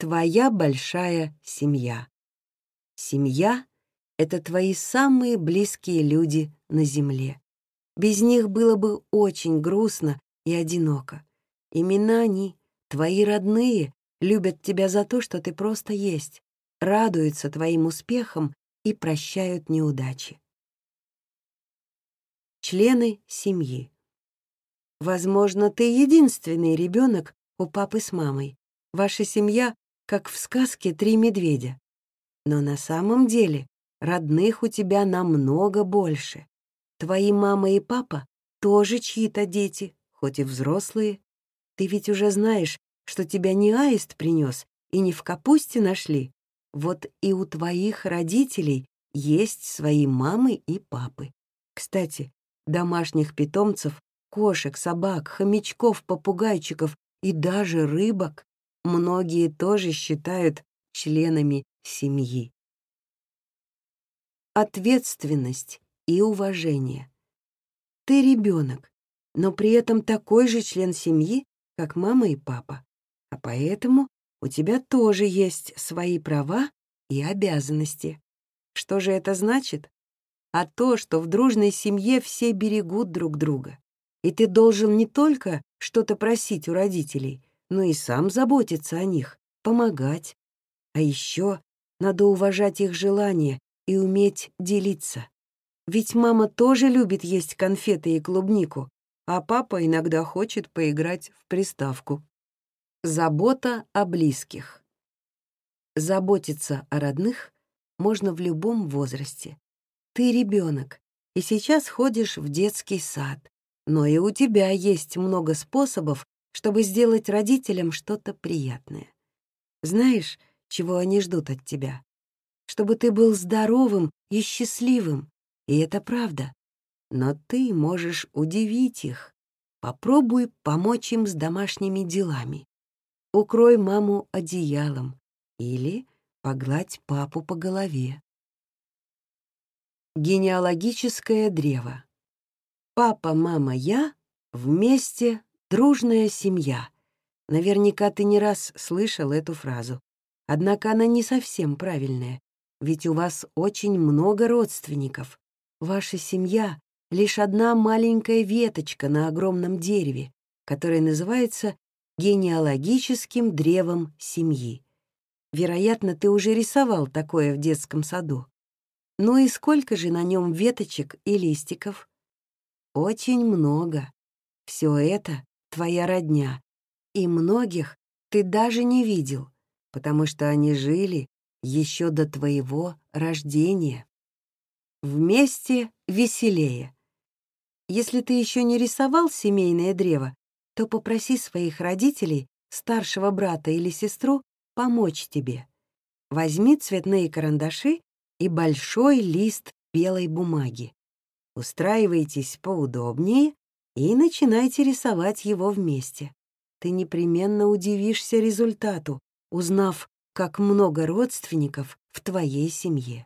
Твоя большая семья. Семья — это твои самые близкие люди на земле. Без них было бы очень грустно и одиноко. Именно они, твои родные, любят тебя за то, что ты просто есть, радуются твоим успехам и прощают неудачи. Члены семьи. Возможно, ты единственный ребенок у папы с мамой. Ваша семья как в сказке «Три медведя». Но на самом деле родных у тебя намного больше. Твои мама и папа тоже чьи-то дети, хоть и взрослые. Ты ведь уже знаешь, что тебя не аист принес и не в капусте нашли. Вот и у твоих родителей есть свои мамы и папы. Кстати, домашних питомцев, кошек, собак, хомячков, попугайчиков и даже рыбок многие тоже считают членами семьи. Ответственность и уважение. Ты ребенок, но при этом такой же член семьи, как мама и папа. А поэтому у тебя тоже есть свои права и обязанности. Что же это значит? А то, что в дружной семье все берегут друг друга. И ты должен не только что-то просить у родителей, но и сам заботиться о них, помогать. А еще надо уважать их желания и уметь делиться. Ведь мама тоже любит есть конфеты и клубнику, а папа иногда хочет поиграть в приставку. Забота о близких. Заботиться о родных можно в любом возрасте. Ты ребенок, и сейчас ходишь в детский сад, но и у тебя есть много способов, чтобы сделать родителям что-то приятное. Знаешь, чего они ждут от тебя? Чтобы ты был здоровым и счастливым, и это правда. Но ты можешь удивить их. Попробуй помочь им с домашними делами. Укрой маму одеялом или погладь папу по голове. Генеалогическое древо. Папа, мама, я вместе дружная семья. Наверняка ты не раз слышал эту фразу. Однако она не совсем правильная, ведь у вас очень много родственников. Ваша семья — лишь одна маленькая веточка на огромном дереве, которое называется генеалогическим древом семьи. Вероятно, ты уже рисовал такое в детском саду. Ну и сколько же на нем веточек и листиков? Очень много. Все это твоя родня, и многих ты даже не видел, потому что они жили еще до твоего рождения. Вместе веселее. Если ты еще не рисовал семейное древо, то попроси своих родителей, старшего брата или сестру, помочь тебе. Возьми цветные карандаши и большой лист белой бумаги. Устраивайтесь поудобнее и начинайте рисовать его вместе. Ты непременно удивишься результату, узнав, как много родственников в твоей семье.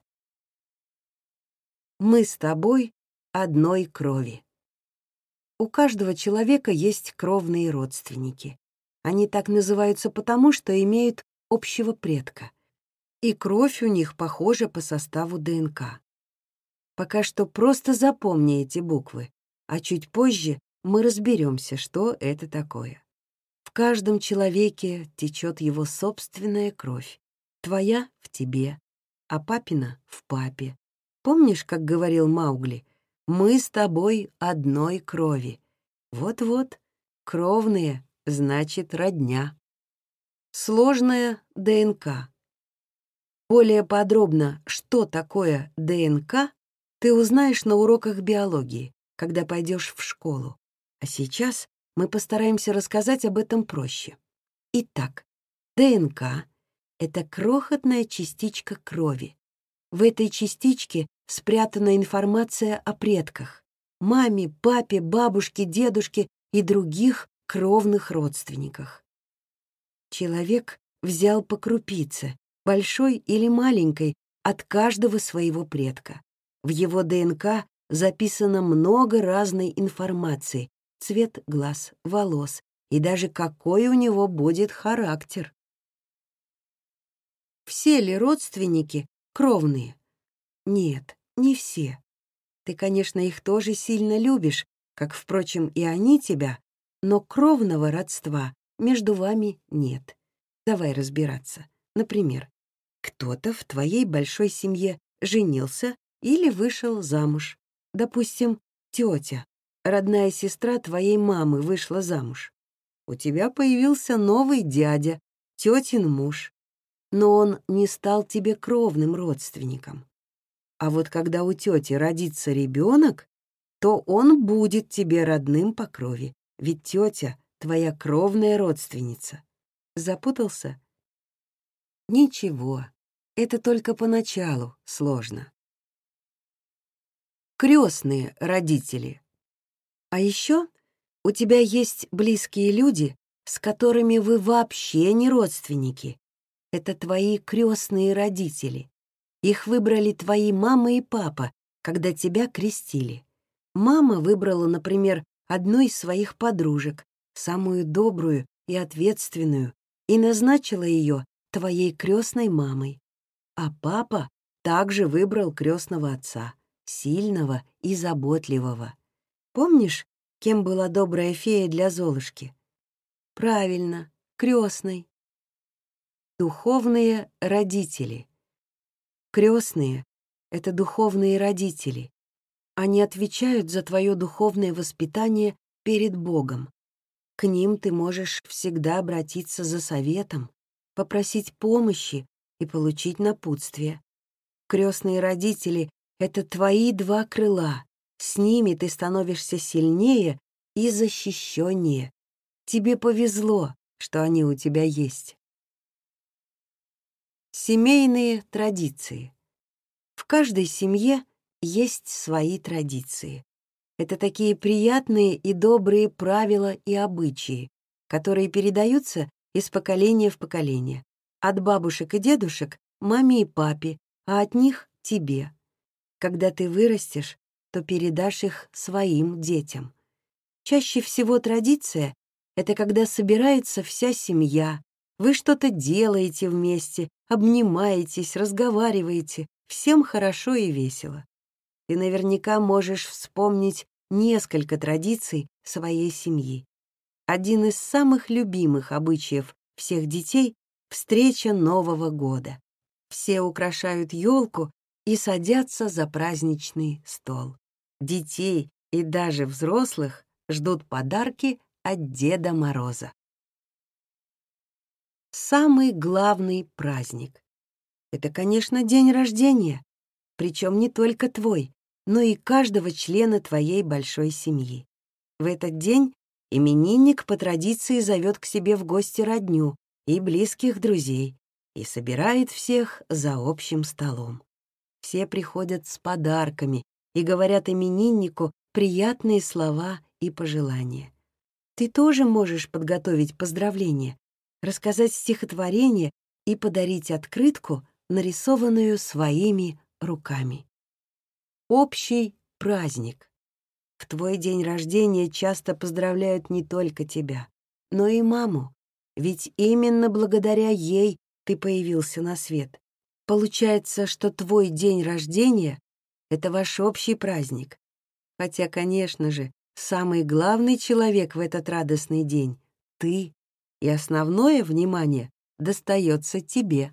Мы с тобой одной крови. У каждого человека есть кровные родственники. Они так называются потому, что имеют общего предка. И кровь у них похожа по составу ДНК. Пока что просто запомни эти буквы, а чуть позже мы разберемся, что это такое. В каждом человеке течет его собственная кровь. Твоя — в тебе, а папина — в папе. Помнишь, как говорил Маугли? «Мы с тобой одной крови». Вот-вот, кровные, значит, родня. Сложная ДНК. Более подробно, что такое ДНК, ты узнаешь на уроках биологии, когда пойдешь в школу. А сейчас мы постараемся рассказать об этом проще. Итак, ДНК — это крохотная частичка крови. В этой частичке спрятана информация о предках — маме, папе, бабушке, дедушке и других кровных родственниках. Человек взял по крупице, большой или маленькой, от каждого своего предка. В его ДНК записано много разной информации: цвет глаз, волос и даже какой у него будет характер. все ли родственники кровные? Нет, не все. Ты, конечно, их тоже сильно любишь, как, впрочем, и они тебя, но кровного родства между вами нет. Давай разбираться. Например, кто-то в твоей большой семье женился или вышел замуж. Допустим, тетя, родная сестра твоей мамы, вышла замуж. У тебя появился новый дядя, тетин муж, но он не стал тебе кровным родственником. А вот когда у тети родится ребенок, то он будет тебе родным по крови, ведь тетя — твоя кровная родственница. Запутался? Ничего, это только поначалу сложно. Крестные родители. А еще у тебя есть близкие люди, с которыми вы вообще не родственники. Это твои крестные родители. Их выбрали твои мама и папа, когда тебя крестили. Мама выбрала, например, одну из своих подружек, самую добрую и ответственную, и назначила ее твоей крестной мамой. А папа также выбрал крестного отца, сильного и заботливого. Помнишь, кем была добрая фея для Золушки? Правильно, крестной. Духовные родители. Крестные — это духовные родители. Они отвечают за твое духовное воспитание перед Богом. К ним ты можешь всегда обратиться за советом, попросить помощи и получить напутствие. Крестные родители — это твои два крыла. С ними ты становишься сильнее и защищеннее. Тебе повезло, что они у тебя есть. Семейные традиции. В каждой семье есть свои традиции. Это такие приятные и добрые правила и обычаи, которые передаются из поколения в поколение. От бабушек и дедушек — маме и папе, а от них — тебе. Когда ты вырастешь, то передашь их своим детям. Чаще всего традиция — это когда собирается вся семья, вы что-то делаете вместе, обнимаетесь, разговариваете, всем хорошо и весело. Ты наверняка можешь вспомнить несколько традиций своей семьи. Один из самых любимых обычаев всех детей — встреча Нового года. Все украшают елку и садятся за праздничный стол. Детей и даже взрослых ждут подарки от Деда Мороза. Самый главный праздник — это, конечно, день рождения, причем не только твой, но и каждого члена твоей большой семьи. В этот день именинник по традиции зовет к себе в гости родню и близких друзей и собирает всех за общим столом. Все приходят с подарками и говорят имениннику приятные слова и пожелания. Ты тоже можешь подготовить поздравление, рассказать стихотворение и подарить открытку, нарисованную своими руками. Общий праздник. В твой день рождения часто поздравляют не только тебя, но и маму, ведь именно благодаря ей ты появился на свет. Получается, что твой день рождения — это ваш общий праздник. Хотя, конечно же, самый главный человек в этот радостный день — ты, и основное внимание достается тебе.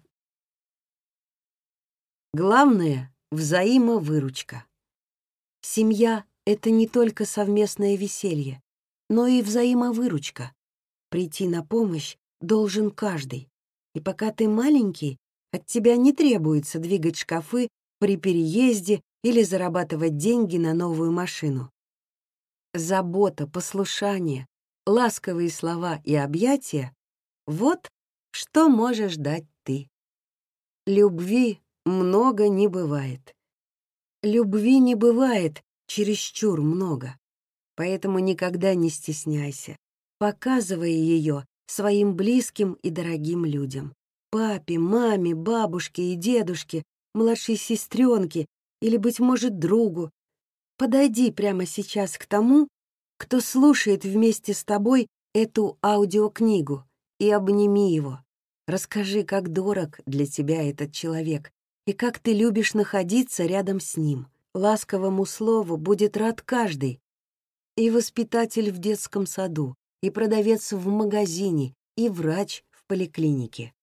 Главное — взаимовыручка. Семья — это не только совместное веселье, но и взаимовыручка. Прийти на помощь должен каждый. И пока ты маленький, от тебя не требуется двигать шкафы при переезде или зарабатывать деньги на новую машину. Забота, послушание, ласковые слова и объятия — вот что можешь дать ты. Любви много не бывает. Любви не бывает чересчур много, поэтому никогда не стесняйся, показывая ее своим близким и дорогим людям. Папе, маме, бабушке и дедушке, младшей сестренке или, быть может, другу. Подойди прямо сейчас к тому, кто слушает вместе с тобой эту аудиокнигу, и обними его. Расскажи, как дорог для тебя этот человек и как ты любишь находиться рядом с ним. Ласковому слову будет рад каждый, и воспитатель в детском саду, и продавец в магазине, и врач в поликлинике.